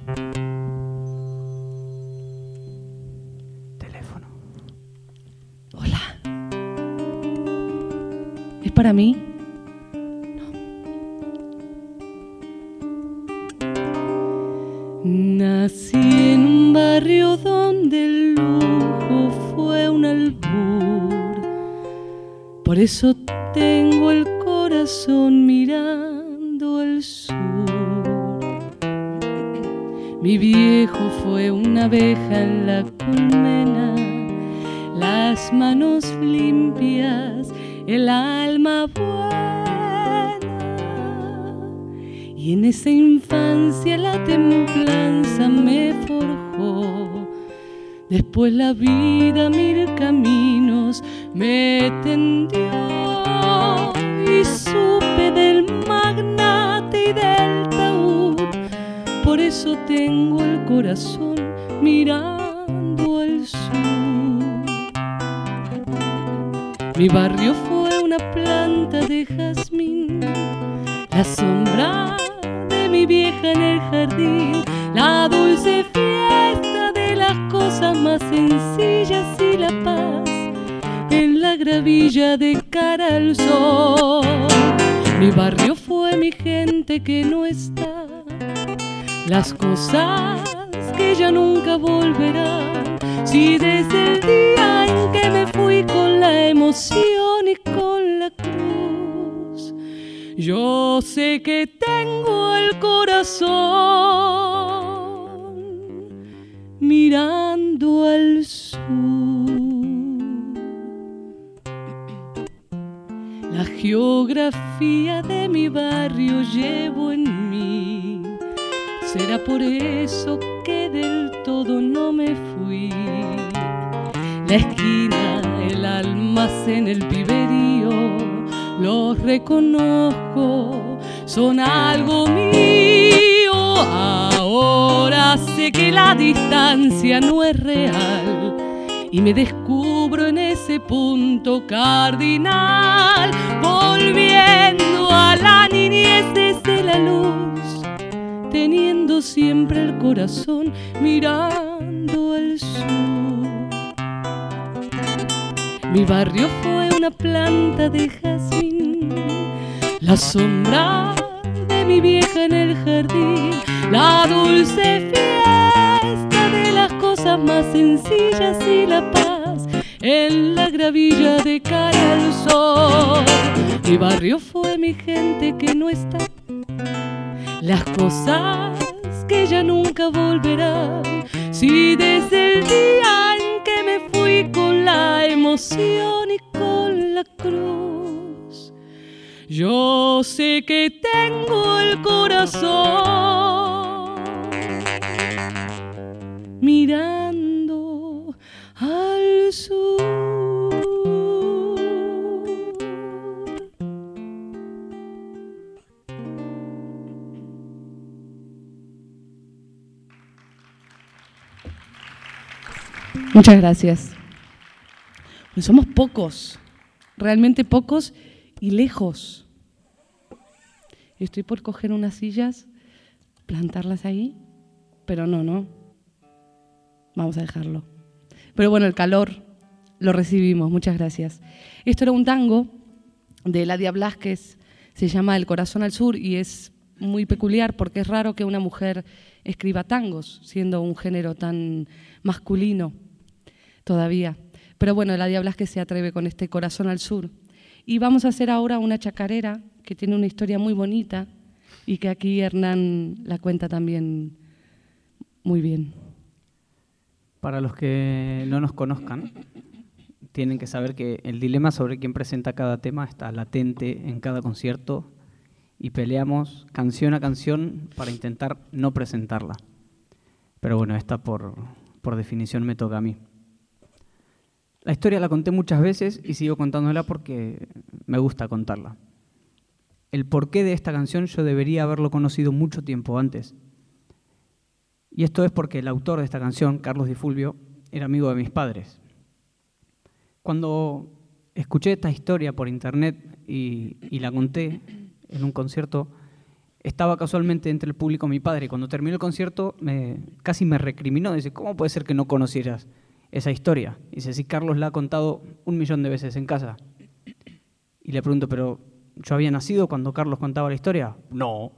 Teléfono. Hola. ¿Es para mí? Nací en un barrio donde el lujo fue un albur, por eso tengo el corazón mirando al sur. Mi viejo fue una abeja en la colmena, las manos limpias, el alma buena. Y en esa infancia la templanza me forjó. Después la vida mil caminos me tendió y supe del magnate y del taúd. Por eso tengo el corazón mirando al sur. Mi barrio fue una planta de jazmín, la sombra de mi vieja en el jardín, la dulce fiesta de las cosas más sencillas y la paz en la gravilla de cara al sol. Mi barrio fue mi gente que no está, las cosas que ya nunca volverán. Si desde el día en que me fui con la emoción y con la cruz, yo sé que tengo el corazón mirando al sur. La geografía de mi barrio llevo en mí. Será por eso que del todo no me fui. La esquina, el almacén, el piberío, los reconozco, son algo mío. Ahora sé que la distancia no es real y me descubro en ese punto cardinal, volviendo a la niñez desde la luz, teniendo siempre el corazón mirando al sur. Mi barrio fue una planta de jazmín, la sombra de mi vieja en el jardín, la dulce fiesta de las cosas más sencillas y la paz en la gravilla de cara al sol. Mi barrio fue mi gente que no está, las cosas que ya nunca volverán. Si desde el día en que me fui con la emoción y con la cruz, yo sé que tengo el corazón mirando al sur. Muchas gracias. Pues somos pocos, realmente pocos y lejos. Estoy por coger unas sillas, plantarlas ahí, pero no. Vamos a dejarlo. Pero bueno, el calor lo recibimos, muchas gracias. Esto era un tango de Eladia Blasquez, se llama El corazón al sur y es muy peculiar porque es raro que una mujer escriba tangos, siendo un género tan masculino todavía. Pero bueno, Eladia Blasquez se atreve con este Corazón al sur. Y vamos a hacer ahora una chacarera que tiene una historia muy bonita y que aquí Hernán la cuenta también muy bien. Para los que no nos conozcan, tienen que saber que el dilema sobre quién presenta cada tema está latente en cada concierto y peleamos canción a canción para intentar no presentarla. Pero bueno, esta por definición me toca a mí. La historia la conté muchas veces y sigo contándola porque me gusta contarla. El porqué de esta canción yo debería haberlo conocido mucho tiempo antes. Y esto es porque el autor de esta canción, Carlos Di Fulvio, era amigo de mis padres. Cuando escuché esta historia por internet y la conté en un concierto, estaba casualmente entre el público mi padre. Cuando terminó el concierto casi me recriminó. Dice, ¿cómo puede ser que no conocieras esa historia? Dice, sí, Carlos la ha contado 1.000.000 de veces en casa. Y le pregunto, ¿pero yo había nacido cuando Carlos contaba la historia? No.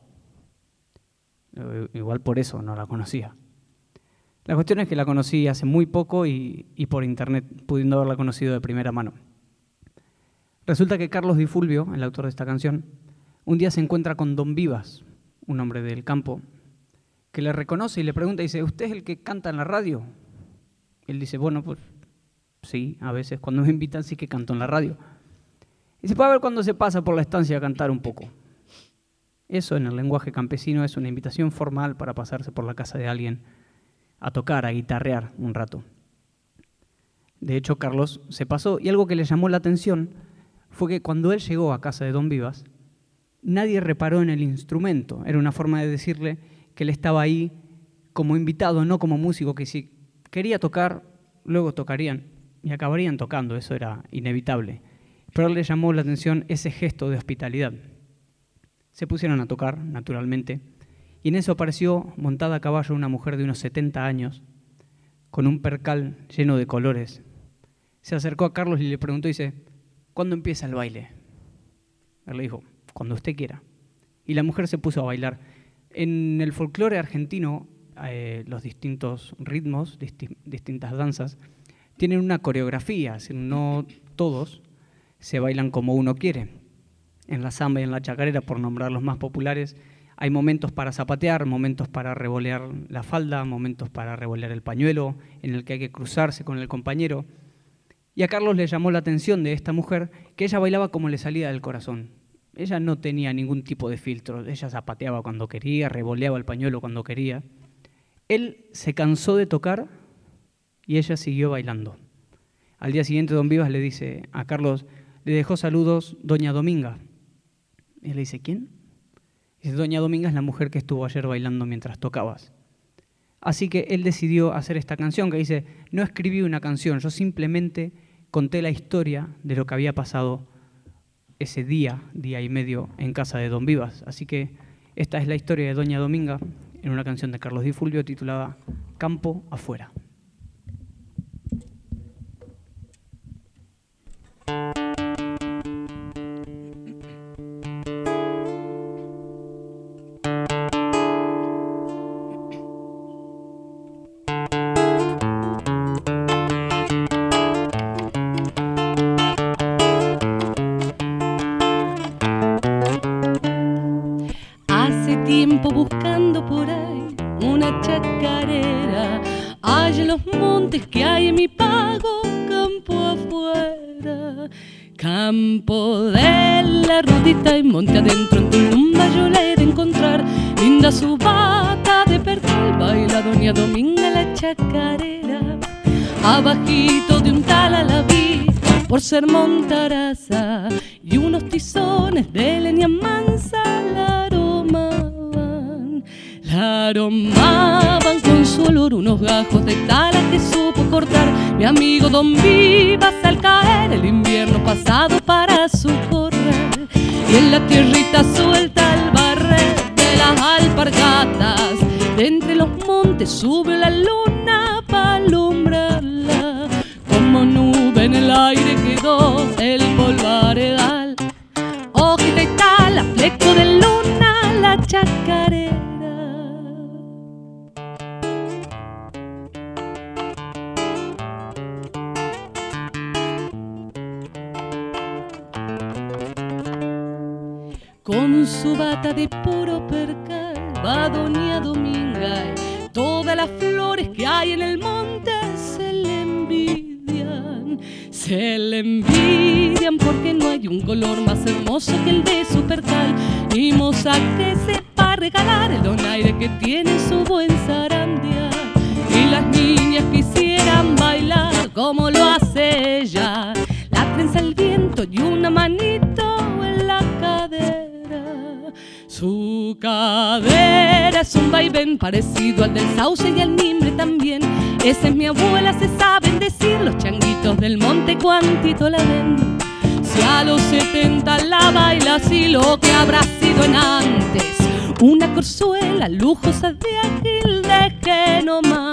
Igual por eso no la conocía. La cuestión es que la conocí hace muy poco y por internet, pudiendo haberla conocido de primera mano. Resulta que Carlos Di Fulvio, el autor de esta canción, un día se encuentra con Don Vivas, un hombre del campo, que le reconoce y le pregunta, dice, ¿usted es el que canta en la radio? Él dice, bueno, pues sí, a veces cuando me invitan sí que canto en la radio. Dice, puede ver cuando se pasa por la estancia a cantar un poco. Eso en el lenguaje campesino es una invitación formal para pasarse por la casa de alguien a tocar, a guitarrear un rato. De hecho, Carlos se pasó y algo que le llamó la atención fue que cuando él llegó a casa de Don Vivas, nadie reparó en el instrumento. Era una forma de decirle que él estaba ahí como invitado, no como músico, que si quería tocar, luego tocarían y acabarían tocando, eso era inevitable. Pero a él le llamó la atención ese gesto de hospitalidad. Se pusieron a tocar, naturalmente, y en eso apareció montada a caballo una mujer de unos 70 años, con un percal lleno de colores. Se acercó a Carlos y le preguntó, dice, ¿cuándo empieza el baile? Él le dijo, cuando usted quiera. Y la mujer se puso a bailar. En el folclore argentino, los distintos ritmos, distintas danzas, tienen una coreografía, no todos se bailan como uno quiere. En la samba y en la chacarera, por nombrar los más populares, hay momentos para zapatear, momentos para revolear la falda, momentos para revolear el pañuelo, en el que hay que cruzarse con el compañero. Y a Carlos le llamó la atención de esta mujer que ella bailaba como le salía del corazón. Ella no tenía ningún tipo de filtro, ella zapateaba cuando quería, revoleaba el pañuelo cuando quería. Él se cansó de tocar y ella siguió bailando. Al día siguiente Don Vivas le dice a Carlos, le dejó saludos Doña Dominga. Y le dice, ¿quién? Dice, Doña Dominga es la mujer que estuvo ayer bailando mientras tocabas. Así que él decidió hacer esta canción que dice, no escribí una canción, yo simplemente conté la historia de lo que había pasado ese día y medio en casa de Don Vivas. Así que esta es la historia de Doña Dominga en una canción de Carlos Di Fulvio titulada Campo Afuera. Buscando por ahí una chacarera, hay en los montes que hay en mi pago, campo afuera, campo de la rudita y monte adentro en Tulumba yo la he de encontrar, linda su bata de percal, baila Doña Dominga la chacarera, abajito de un tal la vi por ser montaraza y unos tizones de leña mansa la aromaban con su olor unos gajos de tala que supo cortar mi amigo Don Vivas al caer el invierno pasado para su corral y en la tierrita suelta el barrer de las alpargatas de entre los montes sube la luna para alumbrarla como nube en el aire quedó el polvaredal hojita y tala, fleco de luna la chacarera. Con su bata de puro percal va Doña Dominga y todas las flores que hay en el monte se le envidian porque no hay un color más hermoso que el de su percal ni moza que sepa regalar el donaire que tiene en su buen zarandear y las niñas quisieran bailar como lo hace ella la trenza al viento y una manito en la cadera. Su cadera es un vaivén parecido al del sauce y al mimbre también. Esa es mi abuela, se saben decir los changuitos del monte cuantito la ven. Si a los 70 la baila así lo que habrá sido en antes una corzuela lujosa de Agilde que no más